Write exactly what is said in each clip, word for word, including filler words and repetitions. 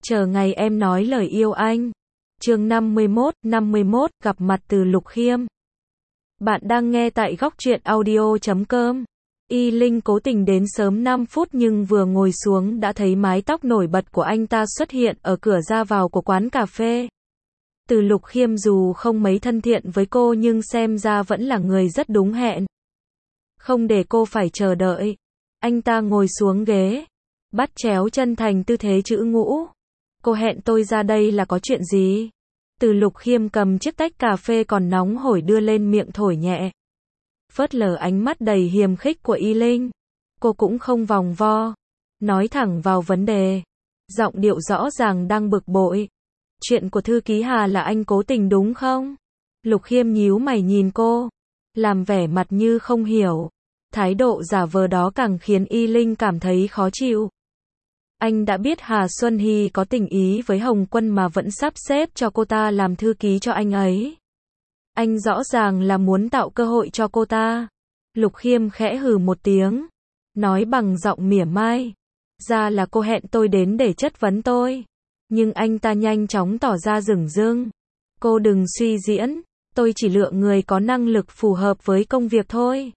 Chờ ngày em nói lời yêu anh. Chương năm mươi mốt, năm mươi mốt, gặp mặt từ Lục Khiêm. Bạn đang nghe tại góc truyện audio chấm com. Y Linh cố tình đến sớm năm phút nhưng vừa ngồi xuống đã thấy mái tóc nổi bật của anh ta xuất hiện ở cửa ra vào của quán cà phê. Từ Lục Khiêm dù không mấy thân thiện với cô nhưng xem ra vẫn là người rất đúng hẹn. Không để cô phải chờ đợi, anh ta ngồi xuống ghế, bắt chéo chân thành tư thế chữ ngũ. Cô hẹn tôi ra đây là có chuyện gì? Từ Lục Khiêm cầm chiếc tách cà phê còn nóng hổi đưa lên miệng thổi nhẹ. Phớt lờ ánh mắt đầy hiềm khích của Y Linh. Cô cũng không vòng vo, nói thẳng vào vấn đề. Giọng điệu rõ ràng đang bực bội. Chuyện của thư ký Hà là anh cố tình đúng không? Lục Khiêm nhíu mày nhìn cô, làm vẻ mặt như không hiểu. Thái độ giả vờ đó càng khiến Y Linh cảm thấy khó chịu. Anh đã biết Hà Xuân Hy có tình ý với Hồng Quân mà vẫn sắp xếp cho cô ta làm thư ký cho anh ấy. Anh rõ ràng là muốn tạo cơ hội cho cô ta. Lục Khiêm khẽ hừ một tiếng, nói bằng giọng mỉa mai. Ra là cô hẹn tôi đến để chất vấn tôi. Nhưng anh ta nhanh chóng tỏ ra dửng dưng. Cô đừng suy diễn, tôi chỉ lựa người có năng lực phù hợp với công việc thôi.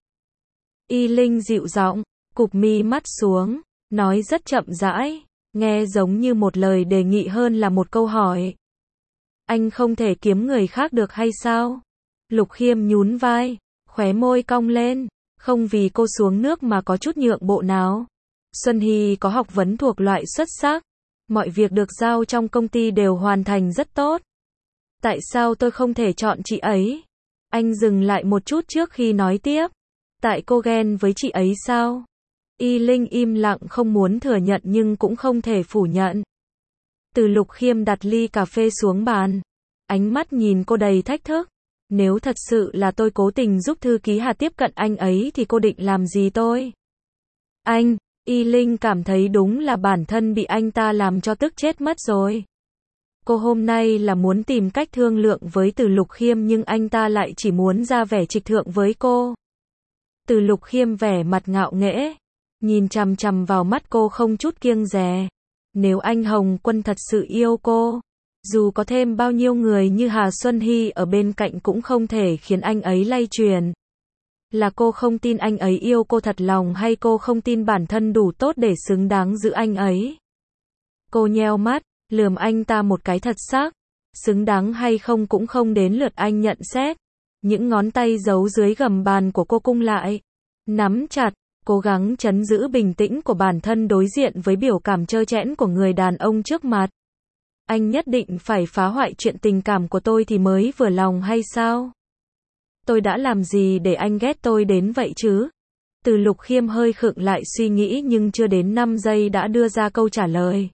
Y Linh dịu giọng, cụp mi mắt xuống, nói rất chậm rãi, nghe giống như một lời đề nghị hơn là một câu hỏi. Anh không thể kiếm người khác được hay sao? Lục Khiêm nhún vai, khóe môi cong lên, không vì cô xuống nước mà có chút nhượng bộ nào. Xuân Hy có học vấn thuộc loại xuất sắc, mọi việc được giao trong công ty đều hoàn thành rất tốt. Tại sao tôi không thể chọn chị ấy? Anh dừng lại một chút trước khi nói tiếp. Tại cô ghen với chị ấy sao? Y Linh im lặng không muốn thừa nhận nhưng cũng không thể phủ nhận. Từ Lục Khiêm đặt ly cà phê xuống bàn, ánh mắt nhìn cô đầy thách thức. Nếu thật sự là tôi cố tình giúp thư ký Hà tiếp cận anh ấy thì cô định làm gì tôi? Anh, Y Linh cảm thấy đúng là bản thân bị anh ta làm cho tức chết mất rồi. Cô hôm nay là muốn tìm cách thương lượng với Từ Lục Khiêm nhưng anh ta lại chỉ muốn ra vẻ trịch thượng với cô. Từ Lục Khiêm vẻ mặt ngạo nghễ, nhìn chằm chằm vào mắt cô không chút kiêng dè. Nếu anh Hồng Quân thật sự yêu cô, dù có thêm bao nhiêu người như Hà Xuân Hy ở bên cạnh cũng không thể khiến anh ấy lay truyền. Là cô không tin anh ấy yêu cô thật lòng hay cô không tin bản thân đủ tốt để xứng đáng giữ anh ấy? Cô nheo mắt, lườm anh ta một cái thật sắc. Xứng đáng hay không cũng không đến lượt anh nhận xét. Những ngón tay giấu dưới gầm bàn của cô cung lại, nắm chặt, cố gắng trấn giữ bình tĩnh của bản thân đối diện với biểu cảm trơ trẽn của người đàn ông trước mặt. Anh nhất định phải phá hoại chuyện tình cảm của tôi thì mới vừa lòng hay sao? Tôi đã làm gì để anh ghét tôi đến vậy chứ? Từ Lục Khiêm hơi khựng lại suy nghĩ nhưng chưa đến năm giây đã đưa ra câu trả lời.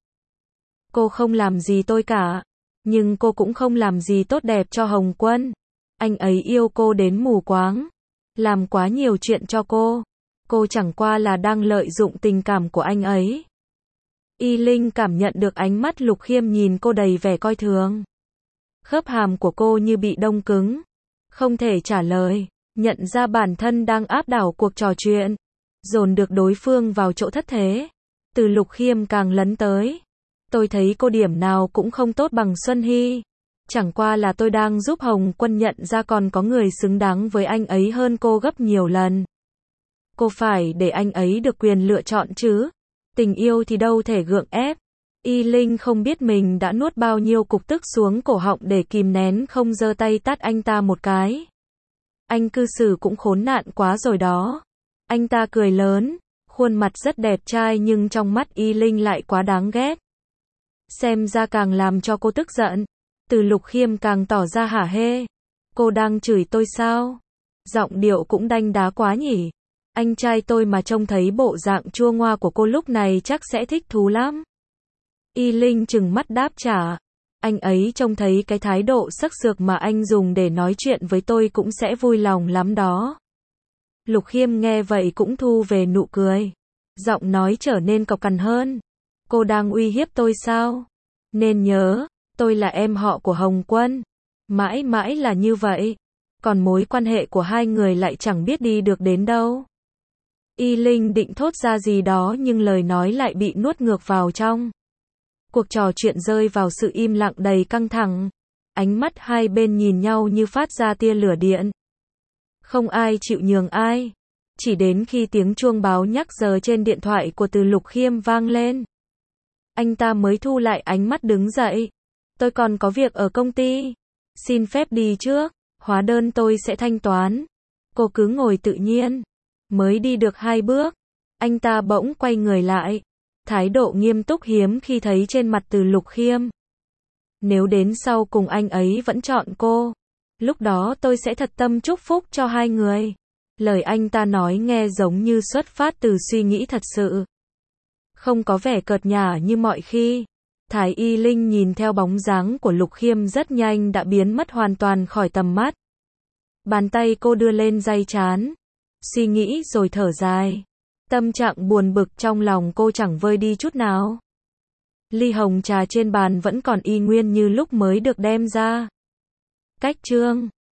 Cô không làm gì tôi cả, nhưng cô cũng không làm gì tốt đẹp cho Hồng Quân. Anh ấy yêu cô đến mù quáng, làm quá nhiều chuyện cho cô. Cô chẳng qua là đang lợi dụng tình cảm của anh ấy. Y Linh cảm nhận được ánh mắt Lục Khiêm nhìn cô đầy vẻ coi thường. Khớp hàm của cô như bị đông cứng, không thể trả lời, nhận ra bản thân đang áp đảo cuộc trò chuyện, dồn được đối phương vào chỗ thất thế. Từ Lục Khiêm càng lấn tới. Tôi thấy cô điểm nào cũng không tốt bằng Xuân Hy. Chẳng qua là tôi đang giúp Hồng Quân nhận ra còn có người xứng đáng với anh ấy hơn cô gấp nhiều lần. Cô phải để anh ấy được quyền lựa chọn chứ. Tình yêu thì đâu thể gượng ép. Y Linh không biết mình đã nuốt bao nhiêu cục tức xuống cổ họng để kìm nén không giơ tay tát anh ta một cái. Anh cư xử cũng khốn nạn quá rồi đó. Anh ta cười lớn, khuôn mặt rất đẹp trai nhưng trong mắt Y Linh lại quá đáng ghét. Xem ra càng làm cho cô tức giận. Từ Lục Khiêm càng tỏ ra hả hê. Cô đang chửi tôi sao? Giọng điệu cũng đanh đá quá nhỉ. Anh trai tôi mà trông thấy bộ dạng chua ngoa của cô lúc này chắc sẽ thích thú lắm. Y Linh trừng mắt đáp trả. Anh ấy trông thấy cái thái độ sắc sược mà anh dùng để nói chuyện với tôi cũng sẽ vui lòng lắm đó. Lục Khiêm nghe vậy cũng thu về nụ cười. Giọng nói trở nên cộc cằn hơn. Cô đang uy hiếp tôi sao? Nên nhớ, tôi là em họ của Hồng Quân. Mãi mãi là như vậy. Còn mối quan hệ của hai người lại chẳng biết đi được đến đâu. Y Linh định thốt ra gì đó nhưng lời nói lại bị nuốt ngược vào trong. Cuộc trò chuyện rơi vào sự im lặng đầy căng thẳng. Ánh mắt hai bên nhìn nhau như phát ra tia lửa điện. Không ai chịu nhường ai. Chỉ đến khi tiếng chuông báo nhắc giờ trên điện thoại của Từ Lục Khiêm vang lên, anh ta mới thu lại ánh mắt đứng dậy. Tôi còn có việc ở công ty. Xin phép đi trước. Hóa đơn tôi sẽ thanh toán. Cô cứ ngồi tự nhiên. Mới đi được hai bước, anh ta bỗng quay người lại. Thái độ nghiêm túc hiếm khi thấy trên mặt Từ Lục Khiêm. Nếu đến sau cùng anh ấy vẫn chọn cô, lúc đó tôi sẽ thật tâm chúc phúc cho hai người. Lời anh ta nói nghe giống như xuất phát từ suy nghĩ thật sự. Không có vẻ cợt nhả như mọi khi. Thái Y Linh nhìn theo bóng dáng của Lục Khiêm rất nhanh đã biến mất hoàn toàn khỏi tầm mắt. Bàn tay cô đưa lên day trán. Suy nghĩ rồi thở dài. Tâm trạng buồn bực trong lòng cô chẳng vơi đi chút nào. Ly hồng trà trên bàn vẫn còn y nguyên như lúc mới được đem ra. Cách chương